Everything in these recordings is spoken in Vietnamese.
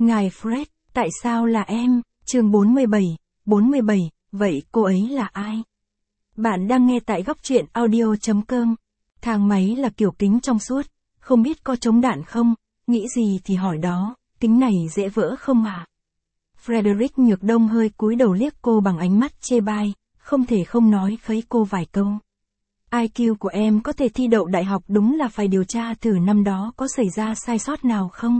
Ngài Fred, tại sao là em? Chương 47, vậy cô ấy là ai? Bạn đang nghe tại góc truyện audio.com. Thang máy là kiểu kính trong suốt, không biết có chống đạn không, nghĩ gì thì hỏi đó, kính này dễ vỡ không à? Frederick Nhược Đông hơi cúi đầu liếc cô bằng ánh mắt chê bai, không thể không nói khấy cô vài câu. IQ của em có thể thi đậu đại học, đúng là phải điều tra thử năm đó có xảy ra sai sót nào không?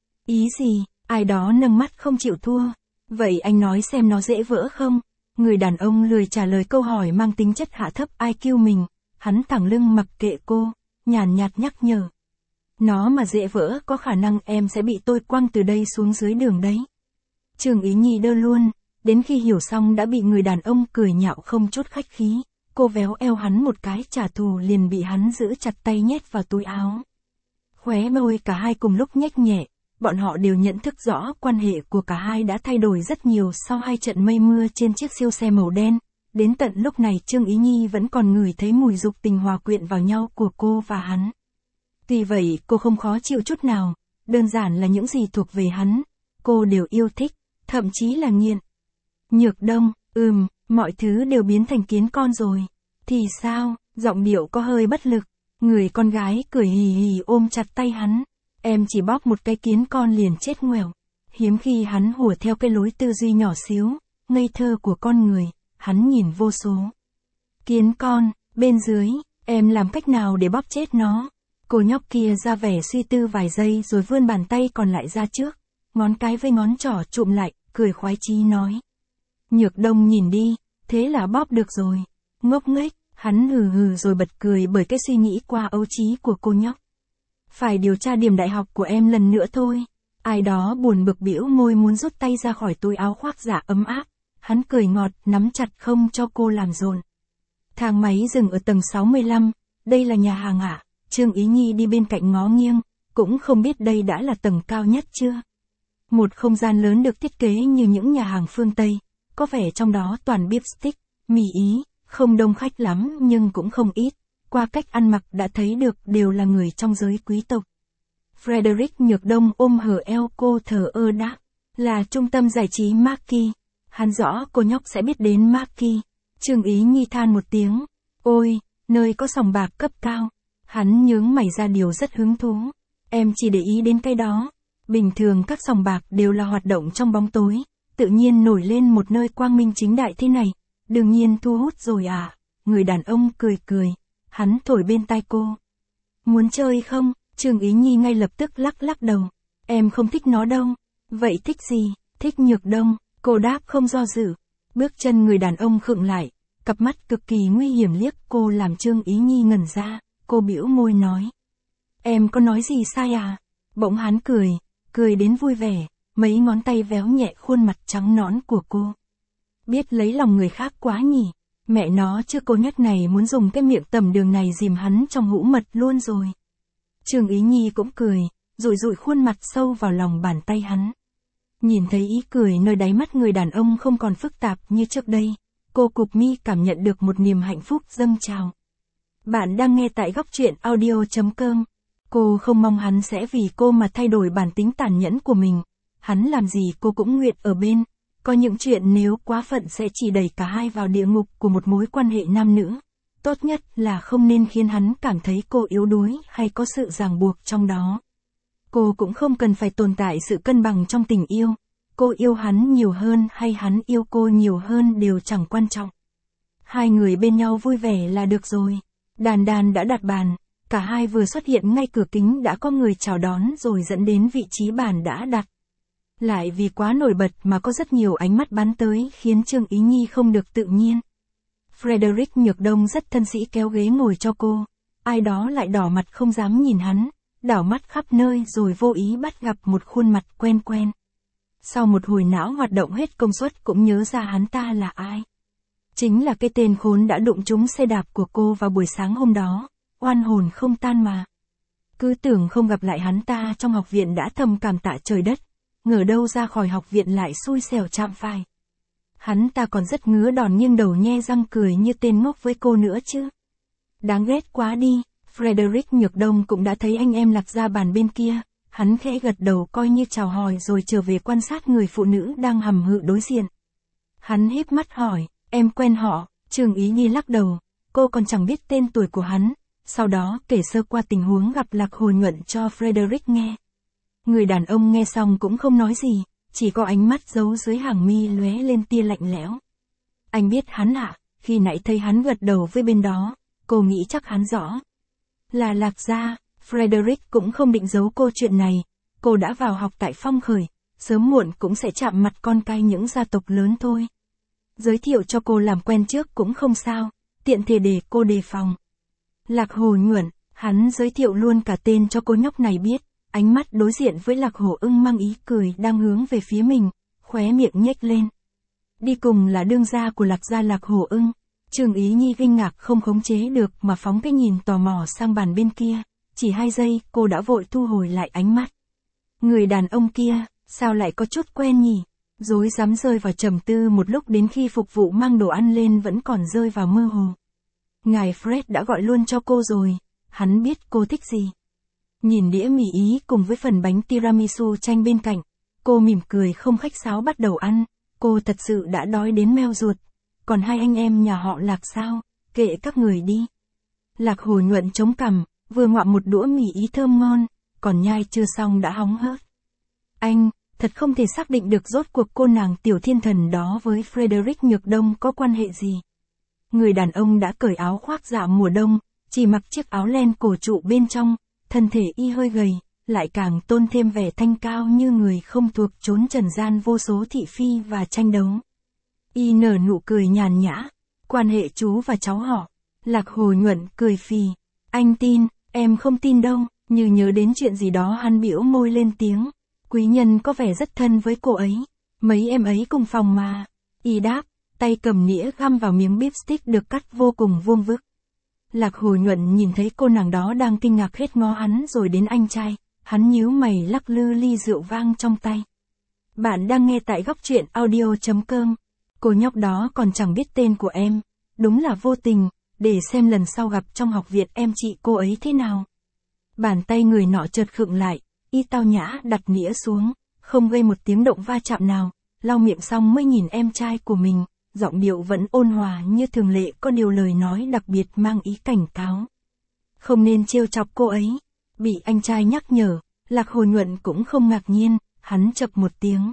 Ý gì? Ai đó nâng mắt không chịu thua. Vậy anh nói xem nó dễ vỡ không? Người đàn ông lười trả lời câu hỏi mang tính chất hạ thấp IQ mình, hắn thẳng lưng mặc kệ cô, nhàn nhạt nhắc nhở. Nó mà dễ vỡ có khả năng em sẽ bị tôi quăng từ đây xuống dưới đường đấy. Trương Ý Nhi đơ luôn, đến khi hiểu xong đã bị người đàn ông cười nhạo không chút khách khí. Cô véo eo hắn một cái trả thù liền bị hắn giữ chặt tay nhét vào túi áo. Khóe môi cả hai cùng lúc nhếch nhẹ, bọn họ đều nhận thức rõ quan hệ của cả hai đã thay đổi rất nhiều sau hai trận mây mưa trên chiếc siêu xe màu đen. Đến tận lúc này Trương Ý Nhi vẫn còn ngửi thấy mùi dục tình hòa quyện vào nhau của cô và hắn. Tuy vậy cô không khó chịu chút nào, đơn giản là những gì thuộc về hắn, cô đều yêu thích, thậm chí là nghiện. Nhược Đông, mọi thứ đều biến thành kiến con rồi. Thì sao? Giọng điệu có hơi bất lực. Người con gái cười hì hì ôm chặt tay hắn. Em chỉ bóp một cái kiến con liền chết ngoẻo. Hiếm khi hắn hùa theo cái lối tư duy nhỏ xíu, ngây thơ của con người, hắn nhìn vô số. Kiến con, bên dưới, em làm cách nào để bóp chết nó? Cô nhóc kia ra vẻ suy tư vài giây rồi vươn bàn tay còn lại ra trước. Ngón cái với ngón trỏ chụm lại, cười khoái chí nói. Nhược Đông nhìn đi, thế là bóp được rồi. Ngốc nghếch, hắn hừ hừ rồi bật cười bởi cái suy nghĩ qua ấu trí của cô nhóc. Phải điều tra điểm đại học của em lần nữa thôi. Ai đó buồn bực bĩu môi muốn rút tay ra khỏi túi áo khoác giả ấm áp. Hắn cười ngọt, nắm chặt không cho cô làm rộn. Thang máy dừng ở tầng 65, đây là nhà hàng ạ. Trương Ý Nhi đi bên cạnh ngó nghiêng, cũng không biết đây đã là tầng cao nhất chưa. Một không gian lớn được thiết kế như những nhà hàng phương Tây, có vẻ trong đó toàn beef stick, mì Ý, không đông khách lắm nhưng cũng không ít, qua cách ăn mặc đã thấy được đều là người trong giới quý tộc. Frederick Nhược Đông ôm hở eo cô thờ ơ đáp, là trung tâm giải trí Marquis. Hắn rõ cô nhóc sẽ biết đến Marquis. Trương Ý Nhi than một tiếng, ôi, nơi có sòng bạc cấp cao. Hắn nhướng mày ra điều rất hứng thú. Em chỉ để ý đến cái đó. Bình thường các sòng bạc đều là hoạt động trong bóng tối, tự nhiên nổi lên một nơi quang minh chính đại thế này, đương nhiên thu hút rồi à. Người đàn ông cười cười, hắn thổi bên tai cô. Muốn chơi không? Trương Ý Nhi ngay lập tức lắc đầu. Em không thích nó đâu. Vậy thích gì? Thích Nhược Đông, cô đáp không do dự. Bước chân người đàn ông khựng lại, cặp mắt cực kỳ nguy hiểm liếc cô làm Trương Ý Nhi ngẩn ra, cô bĩu môi nói. Em có nói gì sai à? Bỗng hắn cười đến vui vẻ, mấy ngón tay véo nhẹ khuôn mặt trắng nõn của cô. Biết lấy lòng người khác quá nhỉ, mẹ nó chứ cô nhóc này muốn dùng cái miệng tầm đường này dìm hắn trong hũ mật luôn rồi. Trương Ý Nhi cũng cười, rụi khuôn mặt sâu vào lòng bàn tay hắn. Nhìn thấy ý cười nơi đáy mắt người đàn ông không còn phức tạp như trước đây, cô cụp mi cảm nhận được một niềm hạnh phúc dâng trào. Bạn đang nghe tại góc truyện audio.com. Cô không mong hắn sẽ vì cô mà thay đổi bản tính tàn nhẫn của mình. Hắn làm gì cô cũng nguyện ở bên. Có những chuyện nếu quá phận sẽ chỉ đẩy cả hai vào địa ngục của một mối quan hệ nam nữ. Tốt nhất là không nên khiến hắn cảm thấy cô yếu đuối hay có sự ràng buộc trong đó. Cô cũng không cần phải tồn tại sự cân bằng trong tình yêu. Cô yêu hắn nhiều hơn hay hắn yêu cô nhiều hơn đều chẳng quan trọng. Hai người bên nhau vui vẻ là được rồi. Đàn đã đặt bàn. Cả hai vừa xuất hiện ngay cửa kính đã có người chào đón rồi dẫn đến vị trí bàn đã đặt. Lại vì quá nổi bật mà có rất nhiều ánh mắt bắn tới khiến Trương Ý Nhi không được tự nhiên. Frederick Nhược Đông rất thân sĩ kéo ghế ngồi cho cô. Ai đó lại đỏ mặt không dám nhìn hắn, đảo mắt khắp nơi rồi vô ý bắt gặp một khuôn mặt quen. Sau một hồi não hoạt động hết công suất cũng nhớ ra hắn ta là ai. Chính là cái tên khốn đã đụng trúng xe đạp của cô vào buổi sáng hôm đó. Oan hồn không tan mà. Cứ tưởng không gặp lại hắn ta trong học viện đã thầm cảm tạ trời đất, ngờ đâu ra khỏi học viện lại xui xẻo chạm phải. Hắn ta còn rất ngứa đòn nghiêng đầu nhe răng cười như tên ngốc với cô nữa chứ. Đáng ghét quá đi. Frederick Nhược Đông cũng đã thấy anh em lạc ra bàn bên kia, hắn khẽ gật đầu coi như chào hỏi rồi trở về quan sát người phụ nữ đang hầm hự đối diện. Hắn híp mắt hỏi, em quen họ? Trương Ý Nhi lắc đầu, cô còn chẳng biết tên tuổi của hắn, sau đó kể sơ qua tình huống gặp Lạc Hồi Nhuận cho Frederick nghe. Người đàn ông nghe xong cũng không nói gì, chỉ có ánh mắt giấu dưới hàng mi lóe lên tia lạnh lẽo. Anh biết hắn ạ, khi nãy thấy hắn gật đầu với bên đó, cô nghĩ chắc hắn rõ. Là Lạc gia, Frederick cũng không định giấu cô chuyện này, cô đã vào học tại Phong Khởi, sớm muộn cũng sẽ chạm mặt con cái những gia tộc lớn thôi. Giới thiệu cho cô làm quen trước cũng không sao, tiện thể để cô đề phòng. Lạc Hồ Nhuận, hắn giới thiệu luôn cả tên cho cô nhóc này biết, ánh mắt đối diện với Lạc Hồ Ưng mang ý cười đang hướng về phía mình, khóe miệng nhếch lên. Đi cùng là đương gia của Lạc gia Lạc Hồ Ưng. Trương Ý Nhi kinh ngạc không khống chế được mà phóng cái nhìn tò mò sang bàn bên kia, chỉ 2 giây cô đã vội thu hồi lại ánh mắt. Người đàn ông kia, sao lại có chút quen nhỉ? Rối rắm rơi vào trầm tư một lúc đến khi phục vụ mang đồ ăn lên vẫn còn rơi vào mơ hồ. Ngài Fred đã gọi luôn cho cô rồi, hắn biết cô thích gì. Nhìn đĩa mì Ý cùng với phần bánh tiramisu chanh bên cạnh, cô mỉm cười không khách sáo bắt đầu ăn, cô thật sự đã đói đến meo ruột. Còn 2 anh em nhà họ Lạc sao, kệ các người đi. Lạc Hồ Nhuận chống cằm, vừa ngoạm một đũa mì Ý thơm ngon, còn nhai chưa xong đã hóng hớt. Anh, thật không thể xác định được rốt cuộc cô nàng tiểu thiên thần đó với Frederick Nhược Đông có quan hệ gì. Người đàn ông đã cởi áo khoác dạ mùa đông, chỉ mặc chiếc áo len cổ trụ bên trong, thân thể y hơi gầy, lại càng tôn thêm vẻ thanh cao như người không thuộc chốn trần gian vô số thị phi và tranh đấu. Y nở nụ cười nhàn nhã, quan hệ chú và cháu họ. Lạc Hồ Nhuận cười phì, anh tin, em không tin đâu, như nhớ đến chuyện gì đó hắn bĩu môi lên tiếng. Quý nhân có vẻ rất thân với cô ấy, mấy em ấy cùng phòng mà. Y đáp, tay cầm nĩa găm vào miếng beef stick được cắt vô cùng vuông vức. Lạc Hồ Nhuận nhìn thấy cô nàng đó đang kinh ngạc hết ngó hắn rồi đến anh trai, hắn nhíu mày lắc lư ly rượu vang trong tay. Bạn đang nghe tại góc truyện audio.com. Cô nhóc đó còn chẳng biết tên của em, đúng là vô tình, để xem lần sau gặp trong học viện em trị cô ấy thế nào. Bàn tay người nọ chợt khựng lại, y tao nhã đặt nĩa xuống, không gây một tiếng động va chạm nào, lau miệng xong mới nhìn em trai của mình, giọng điệu vẫn ôn hòa như thường lệ, có điều lời nói đặc biệt mang ý cảnh cáo. Không nên trêu chọc cô ấy. Bị anh trai nhắc nhở, Lạc Hồ Nhuận cũng không ngạc nhiên, hắn chậc một tiếng.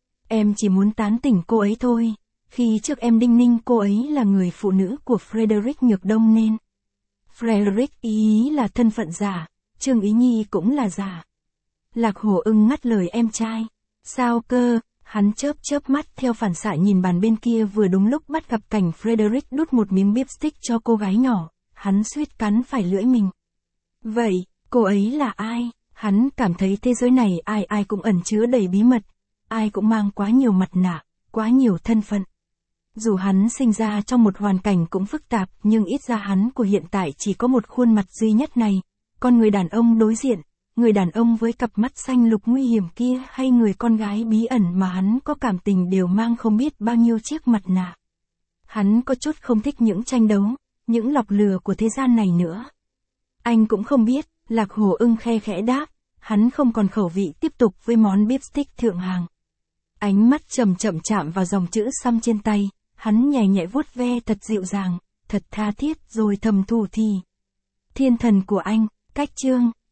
Em chỉ muốn tán tỉnh cô ấy thôi. Khi trước em đinh ninh cô ấy là người phụ nữ của Frederick Nhược Đông nên. Frederick ý là thân phận giả, Trương Ý Nhi cũng là giả. Lạc Hồ Ưng ngắt lời em trai. Sao cơ? Hắn chớp mắt theo phản xạ nhìn bàn bên kia, vừa đúng lúc bắt gặp cảnh Frederick đút một miếng beef stick cho cô gái nhỏ, hắn suýt cắn phải lưỡi mình. Vậy, cô ấy là ai? Hắn cảm thấy thế giới này ai ai cũng ẩn chứa đầy bí mật, ai cũng mang quá nhiều mặt nạ, quá nhiều thân phận. Dù hắn sinh ra trong một hoàn cảnh cũng phức tạp, nhưng ít ra hắn của hiện tại chỉ có một khuôn mặt duy nhất này. Còn người đàn ông đối diện, người đàn ông với cặp mắt xanh lục nguy hiểm kia, hay người con gái bí ẩn mà hắn có cảm tình, đều mang không biết bao nhiêu chiếc mặt nạ. Hắn có chút không thích những tranh đấu, những lọc lừa của thế gian này nữa. Anh cũng không biết, Lạc Hồ Ưng khe khẽ đáp, hắn không còn khẩu vị tiếp tục với món beef stick thượng hàng. Ánh mắt chậm chạm vào dòng chữ xăm trên tay, hắn nhẹ nhẹ vuốt ve thật dịu dàng, thật tha thiết rồi thầm thủ thì. Thiên thần của anh, cách chương.